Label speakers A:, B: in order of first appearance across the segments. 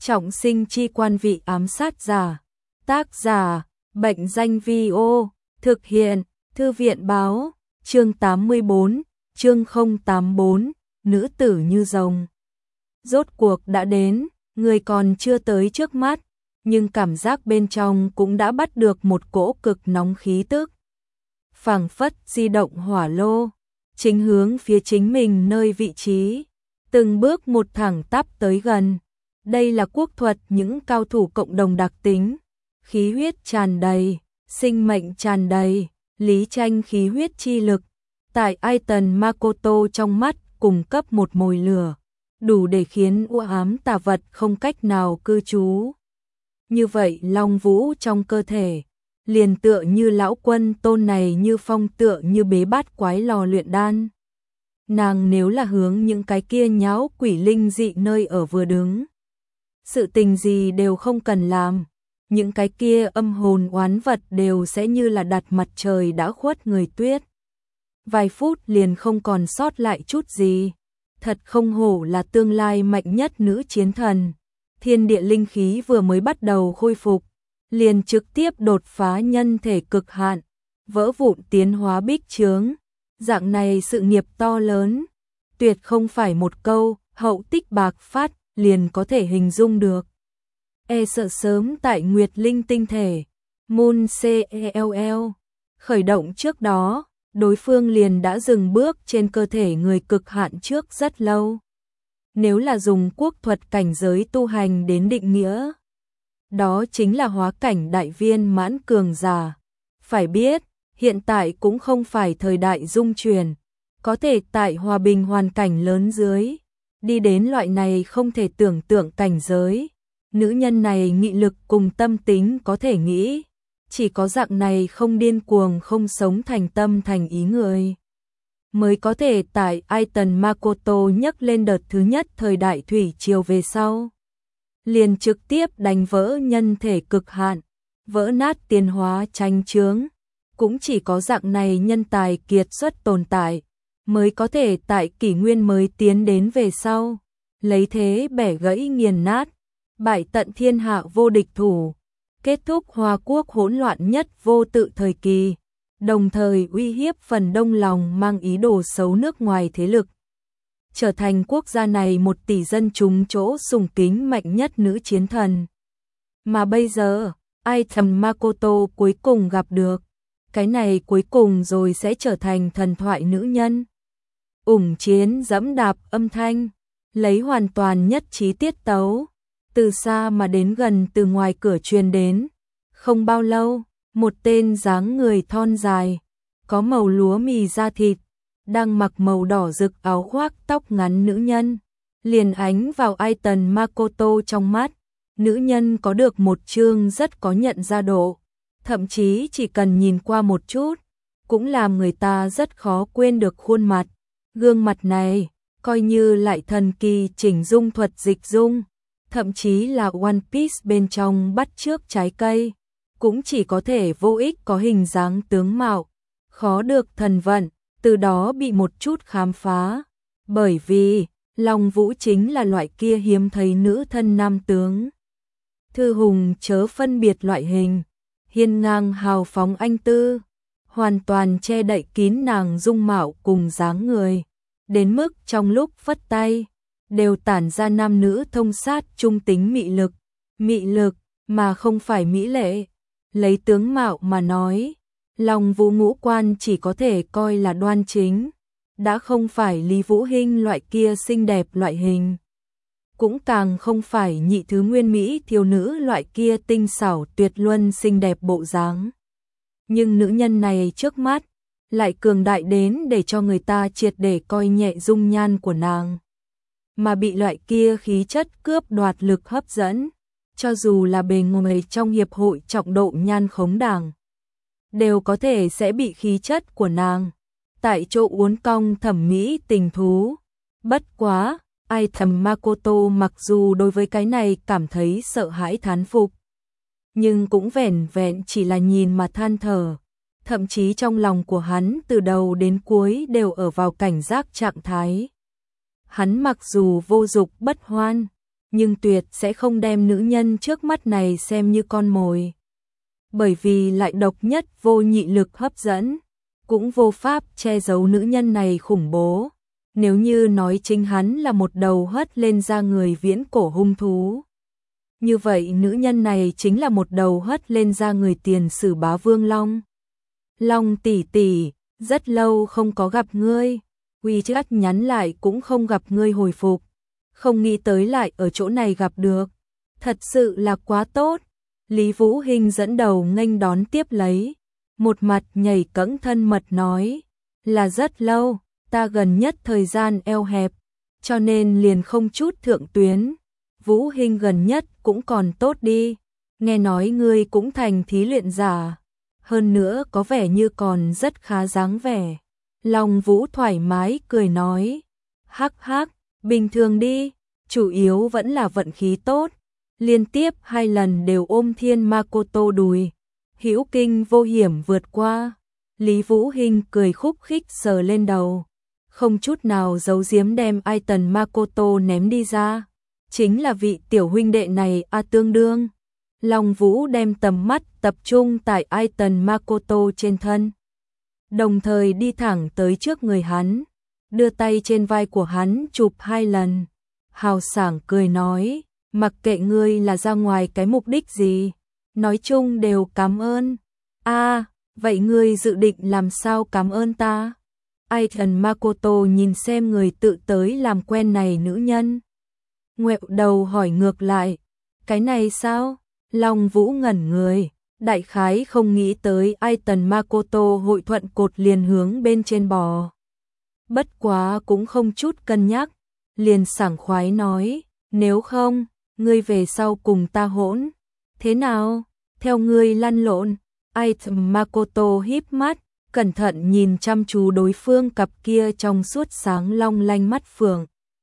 A: Trọng sinh chi quan vị ám sát giả. Tác giả, Bệnh danh Vi-ô, thực hiện, Thư viện báo, chương 84, chương 084, nữ tử như rồng. Rốt cuộc đã đến, người còn chưa tới trước mắt, nhưng cảm giác bên trong cũng đã bắt được một cỗ cực nóng khí tức. Phảng phất di động hỏa lô, chính hướng phía chính mình nơi vị trí, từng bước một thẳng tắp tới gần. Đây là quốc thuật những cao thủ cộng đồng đặc tính, khí huyết tràn đầy, sinh mệnh tràn đầy, lý tranh khí huyết chi lực. Tại Aiton Makoto trong mắt cung cấp một mồi lửa, đủ để khiến u ám tà vật không cách nào cư trú. Như vậy long vũ trong cơ thể, liền tựa như lão quân tôn này như phong tựa như bế bát quái lò luyện đan. Nàng nếu là hướng những cái kia nháo quỷ linh dị nơi ở vừa đứng, sự tình gì đều không cần làm, những cái kia âm hồn oán vật đều sẽ như là đặt mặt trời đã khuất người tuyết. Vài phút liền không còn sót lại chút gì. Thật không hổ là tương lai mạnh nhất nữ chiến thần. Thiên địa linh khí vừa mới bắt đầu khôi phục, liền trực tiếp đột phá nhân thể cực hạn, vỡ vụn tiến hóa bích chướng. Dạng này sự nghiệp to lớn, tuyệt không phải một câu hậu tích bạc phát liền có thể hình dung được. E sợ sớm tại Nguyệt Linh tinh thể, Moon CELL, khởi động trước đó, đối phương liền đã dừng bước trên cơ thể người cực hạn trước rất lâu. Nếu là dùng quốc thuật cảnh giới tu hành đến định nghĩa, đó chính là hóa cảnh đại viên mãn cường giả. Phải biết, hiện tại cũng không phải thời đại dung chuyển, có thể tại hòa bình hoàn cảnh lớn dưới, đi đến loại này không thể tưởng tượng cảnh giới. Nữ nhân này nghị lực cùng tâm tính có thể nghĩ, chỉ có dạng này không điên cuồng không sống thành tâm thành ý người, mới có thể tại Aiton Makoto nhấc lên đợt thứ nhất thời đại thủy triều về sau. Liền trực tiếp đánh vỡ nhân thể cực hạn, vỡ nát tiến hóa tranh chướng. Cũng chỉ có dạng này nhân tài kiệt xuất tồn tại, mới có thể tại kỷ nguyên mới tiến đến về sau, lấy thế bẻ gãy nghiền nát, bại tận thiên hạ vô địch thủ, kết thúc Hoa Quốc hỗn loạn nhất vô tự thời kỳ, đồng thời uy hiếp phần đông lòng mang ý đồ xấu nước ngoài thế lực. Trở thành quốc gia này 1 tỷ dân chúng chỗ sùng kính mạnh nhất nữ chiến thần. Mà bây giờ, Aiton Makoto cuối cùng gặp được. Cái này cuối cùng rồi sẽ trở thành thần thoại nữ nhân. Ủng chiến dẫm đạp âm thanh, lấy hoàn toàn nhất trí tiết tấu, từ xa mà đến gần từ ngoài cửa truyền đến. Không bao lâu, một tên dáng người thon dài, có màu lúa mì da thịt, đang mặc màu đỏ rực áo khoác tóc ngắn nữ nhân, liền ánh vào Aiton Makoto trong mắt. Nữ nhân có được một chương rất có nhận ra độ, thậm chí chỉ cần nhìn qua một chút, cũng làm người ta rất khó quên được khuôn mặt. Gương mặt này, coi như lại thần kỳ chỉnh dung thuật dịch dung, thậm chí là One Piece bên trong bắt chước trái cây, cũng chỉ có thể vô ích có hình dáng tướng mạo, khó được thần vận, từ đó bị một chút khám phá. Bởi vì, Long Vũ chính là loại kia hiếm thấy nữ thân nam tướng. Thư hùng chớ phân biệt loại hình, hiên ngang hào phóng anh tư, hoàn toàn che đậy kín nàng dung mạo cùng dáng người, đến mức trong lúc phất tay, đều tản ra nam nữ thông sát trung tính mị lực mà không phải mỹ lệ. Lấy tướng mạo mà nói, Long Vũ ngũ quan chỉ có thể coi là đoan chính, đã không phải Lý Vũ Hinh loại kia xinh đẹp loại hình, cũng càng không phải nhị thứ nguyên mỹ thiếu nữ loại kia tinh xảo tuyệt luân xinh đẹp bộ dáng. Nhưng nữ nhân này trước mắt, lại cường đại đến để cho người ta triệt để coi nhẹ dung nhan của nàng. Mà bị loại kia khí chất cướp đoạt lực hấp dẫn, cho dù là bề ngoài trong hiệp hội trọng độ nhan khống đảng, đều có thể sẽ bị khí chất của nàng tại chỗ uốn cong thẩm mỹ tình thú. Bất quá, Aiton Makoto mặc dù đối với cái này cảm thấy sợ hãi thán phục, nhưng cũng vẻn vẹn chỉ là nhìn mà than thở. Thậm chí trong lòng của hắn từ đầu đến cuối đều ở vào cảnh giác trạng thái. Hắn mặc dù vô dục bất hoan, nhưng tuyệt sẽ không đem nữ nhân trước mắt này xem như con mồi. Bởi vì lại độc nhất vô nhị lực hấp dẫn, cũng vô pháp che giấu nữ nhân này khủng bố. Nếu như nói chính hắn là một đầu hất lên da người viễn cổ hung thú, như vậy nữ nhân này chính là một đầu hất lên da người tiền sử bá vương long. Long tỷ tỷ, rất lâu không có gặp ngươi. WeChat nhắn lại cũng không gặp ngươi hồi phục. Không nghĩ tới lại ở chỗ này gặp được. Thật sự là quá tốt. Lý Vũ Hinh dẫn đầu nghênh đón tiếp lấy. Một mặt nhảy cẫng thân mật nói. Là rất lâu, ta gần nhất thời gian eo hẹp, cho nên liền không chút thượng tuyến. Vũ Hinh gần nhất cũng còn tốt đi. Nghe nói ngươi cũng thành thí luyện giả. Hơn nữa có vẻ như còn rất khá dáng vẻ. Long Vũ thoải mái cười nói. Hắc hắc, bình thường đi, chủ yếu vẫn là vận khí tốt. Liên tiếp 2 lần đều ôm Thiên Makoto đùi. Hữu kinh vô hiểm vượt qua. Lý Vũ Hinh cười khúc khích sờ lên đầu. Không chút nào giấu giếm đem Aiton Makoto ném đi ra. Chính là vị tiểu huynh đệ này tương đương. Long Vũ đem tầm mắt tập trung tại Aiton Makoto trên thân. Đồng thời đi thẳng tới trước người hắn, đưa tay trên vai của hắn chụp 2 lần. Hào sảng cười nói, mặc kệ ngươi là ra ngoài cái mục đích gì, nói chung đều cảm ơn. Vậy ngươi dự định làm sao cảm ơn ta? Aiton Makoto nhìn xem người tự tới làm quen này nữ nhân. Ngoẹo đầu hỏi ngược lại, cái này sao? Long Vũ ngẩn người, đại khái không nghĩ tới Aiton Makoto hội thuận cột liền hướng bên trên bò. Bất quá cũng không chút cân nhắc, liền sảng khoái nói, nếu không, ngươi về sau cùng ta hỗn. Thế nào? Theo ngươi lăn lộn. Aiton Makoto híp mắt, cẩn thận nhìn chăm chú đối phương cặp kia trong suốt sáng long lanh mắt phượng.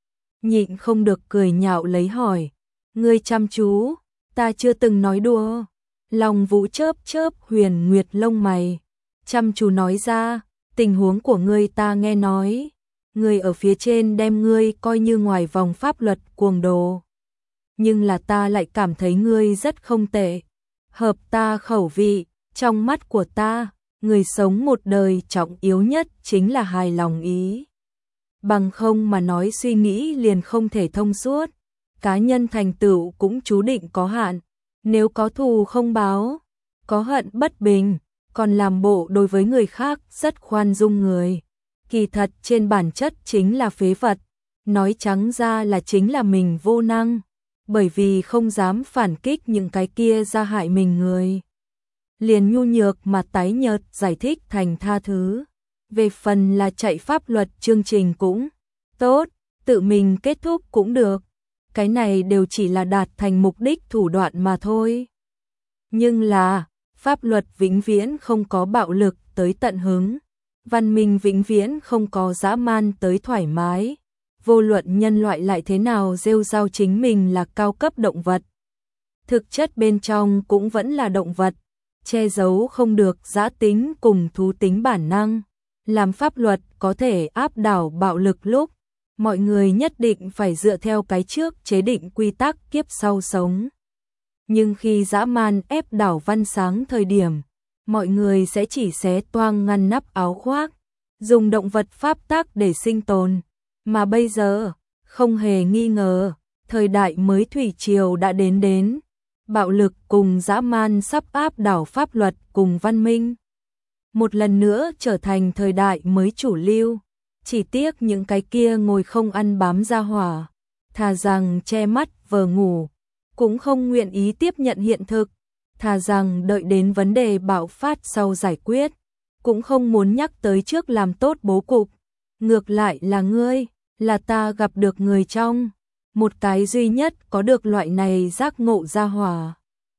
A: Nhịn không được cười nhạo lấy hỏi, ngươi chăm chú, ta chưa từng nói đùa. Long Vũ chớp chớp huyền nguyệt lông mày, chăm chú nói ra, tình huống của ngươi ta nghe nói, ngươi ở phía trên đem ngươi coi như ngoài vòng pháp luật cuồng đồ. Nhưng là ta lại cảm thấy ngươi rất không tệ, hợp ta khẩu vị, trong mắt của ta, người sống một đời trọng yếu nhất chính là hài lòng ý. Bằng không mà nói suy nghĩ liền không thể thông suốt, cá nhân thành tựu cũng chú định có hạn, nếu có thù không báo, có hận bất bình, còn làm bộ đối với người khác rất khoan dung người. Kỳ thật trên bản chất chính là phế vật, nói trắng ra là chính là mình vô năng, bởi vì không dám phản kích những cái kia ra hại mình người. Liền nhu nhược mà tái nhợt giải thích thành tha thứ. Về phần là chạy pháp luật chương trình cũng tốt, tự mình kết thúc cũng được. Cái này đều chỉ là đạt thành mục đích thủ đoạn mà thôi. Nhưng là, pháp luật vĩnh viễn không có bạo lực tới tận hứng. Văn minh vĩnh viễn không có dã man tới thoải mái. Vô luận nhân loại lại thế nào rêu rao chính mình là cao cấp động vật. Thực chất bên trong cũng vẫn là động vật. Che giấu không được dã tính cùng thú tính bản năng. Làm pháp luật có thể áp đảo bạo lực lúc, mọi người nhất định phải dựa theo cái trước chế định quy tắc kiếp sau sống. Nhưng khi dã man ép đảo văn sáng thời điểm, mọi người sẽ chỉ xé toang ngăn nắp áo khoác, dùng động vật pháp tắc để sinh tồn. Mà bây giờ, không hề nghi ngờ, thời đại mới thủy triều đã đến. Bạo lực cùng dã man sắp áp đảo pháp luật cùng văn minh. Một lần nữa trở thành thời đại mới chủ lưu. Chỉ tiếc những cái kia ngồi không ăn bám ra hỏa, thà rằng che mắt vờ ngủ, cũng không nguyện ý tiếp nhận hiện thực, thà rằng đợi đến vấn đề bạo phát sau giải quyết, cũng không muốn nhắc tới trước làm tốt bố cục. Ngược lại là ngươi, là ta gặp được người trong, một cái duy nhất có được loại này giác ngộ ra hỏa.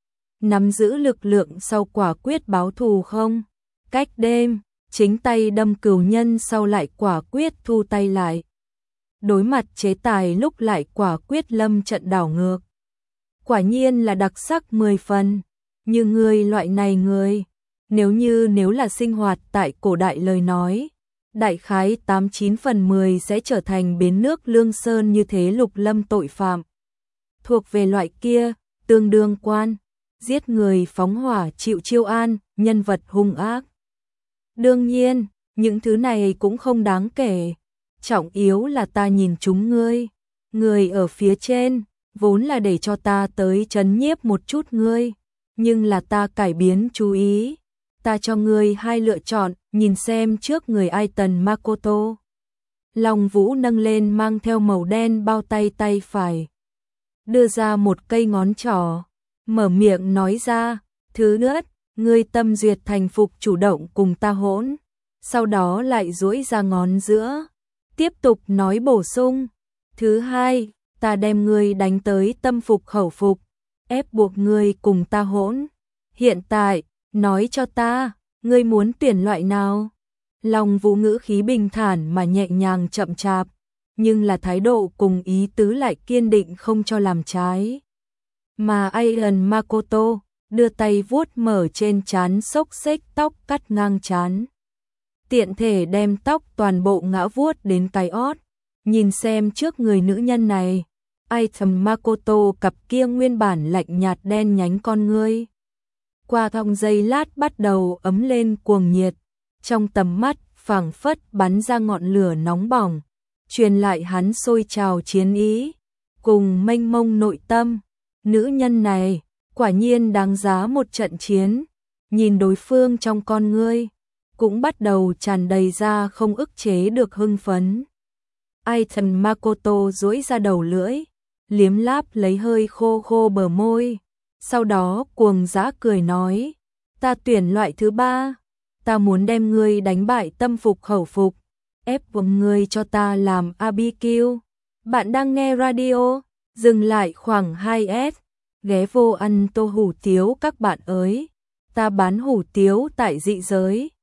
A: Nắm giữ lực lượng sau quả quyết báo thù không? Cách đêm, chính tay đâm cừu nhân sau lại quả quyết thu tay lại. Đối mặt chế tài lúc lại quả quyết lâm trận đảo ngược. Quả nhiên là đặc sắc 10 phần, như ngươi loại này người, nếu là sinh hoạt tại cổ đại lời nói, đại khái 89 phần 10 sẽ trở thành bến nước Lương Sơn như thế lục lâm tội phạm. thuộc về loại kia, tương đương quan, giết người phóng hỏa chịu chiêu an, nhân vật hung ác. Đương nhiên, những thứ này cũng không đáng kể, trọng yếu là ta nhìn chúng ngươi, người ở phía trên, vốn là để cho ta tới trấn nhiếp một chút ngươi, nhưng là ta cải biến chú ý, ta cho ngươi hai lựa chọn, nhìn xem trước người ai tần Makoto. Long Vũ nâng lên mang theo màu đen bao tay tay phải, đưa ra một cây ngón trỏ, mở miệng nói ra, thứ nhất, ngươi tâm duyệt thành phục chủ động cùng ta hỗn, sau đó lại duỗi ra ngón giữa, tiếp tục nói bổ sung, thứ hai, ta đem ngươi đánh tới tâm phục khẩu phục, ép buộc ngươi cùng ta hỗn. Hiện tại, nói cho ta, ngươi muốn tuyển loại nào? Long Vũ ngữ khí bình thản mà nhẹ nhàng chậm chạp, nhưng là thái độ cùng ý tứ lại kiên định không cho làm trái. Mà Airen Makoto đưa tay vuốt mở trên trán xốc xếch tóc cắt ngang trán, tiện thể đem tóc toàn bộ ngã vuốt đến cái ót, nhìn xem trước người nữ nhân này, Airen Makoto cặp kia nguyên bản lạnh nhạt đen nhánh con ngươi. Qua thong giây lát bắt đầu ấm lên cuồng nhiệt, trong tầm mắt phảng phất bắn ra ngọn lửa nóng bỏng, truyền lại hắn sôi trào chiến ý, cùng mênh mông nội tâm. Nữ nhân này, quả nhiên đáng giá một trận chiến, nhìn đối phương trong con ngươi, cũng bắt đầu tràn đầy ra không ức chế được hưng phấn. Airen Makoto duỗi ra đầu lưỡi, liếm láp lấy hơi khô khô bờ môi, sau đó cuồng dã cười nói, ta tuyển loại thứ ba, ta muốn đem ngươi đánh bại tâm phục khẩu phục, ép buộc ngươi cho ta làm BBQ. Bạn đang nghe radio, dừng lại khoảng 2S, ghé vô ăn tô hủ tiếu các bạn ơi, ta bán hủ tiếu tại dị giới.